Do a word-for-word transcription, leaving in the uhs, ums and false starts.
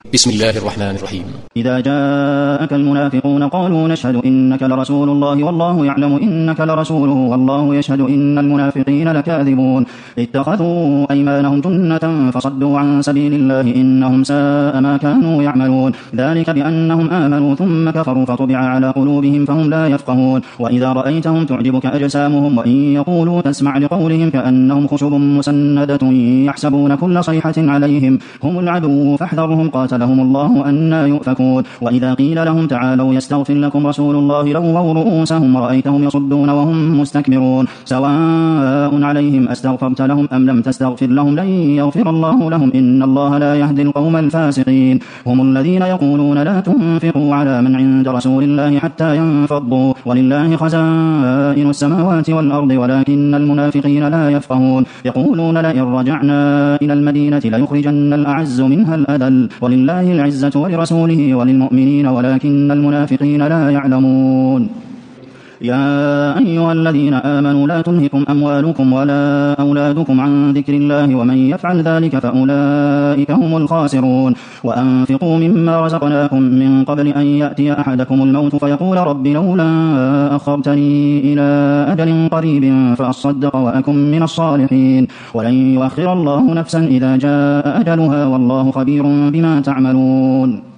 بسم الله الرحمن الرحيم. إذا جاءك المنافقون قالوا نشهد إنك لرسول الله والله يعلم إنك لرسوله والله يشهد إن المنافقين لكاذبون اتخذوا أيمانهم جنة فصدوا عن سبيل الله إنهم ساء ما كانوا يعملون ذلك بأنهم آمنوا ثم كفروا فطبع على قلوبهم فهم لا يفقهون وإذا رأيتهم تعجبك أجسامهم وإن يقولوا تسمع لقولهم كأنهم خشب مسندة يحسبون كل صيحة عليهم هم العدو فاحذرهم قاتلهم الله أنى يؤفكون وإذا قيل لهم تعالوا يستغفر لكم رسول الله لووا رؤوسهم ورأيتهم يصدون وهم مستكبرون سواء عليهم أستغفرت لهم أم لم تستغفر لهم لن يغفر الله لهم إن الله لا يهدي القوم الفاسقين هم الذين يقولون لا تنفقوا على من عند رسول الله حتى ينفضوا ولله خزائن السماوات والأرض ولكن المنافقين لا يفقهون يقولون لئن رجعنا إلى المدينة ليخرجن الأعز منها الأذل ولله العزة ولرسوله وللمؤمنين ولكن المنافقين لا يعلمون يا أيها الذين آمنوا لا تلهكم أموالكم ولا أولادكم عن ذكر الله ومن يفعل ذلك فأولئك هم الخاسرون وأنفقوا مما رزقناكم من قبل أن يأتي أحدكم الموت فيقول رب لولا أخرتني إلى أجل قريب فأصدق وأكن من الصالحين ولن يؤخر الله نفسا إذا جاء أجلها والله خبير بما تعملون.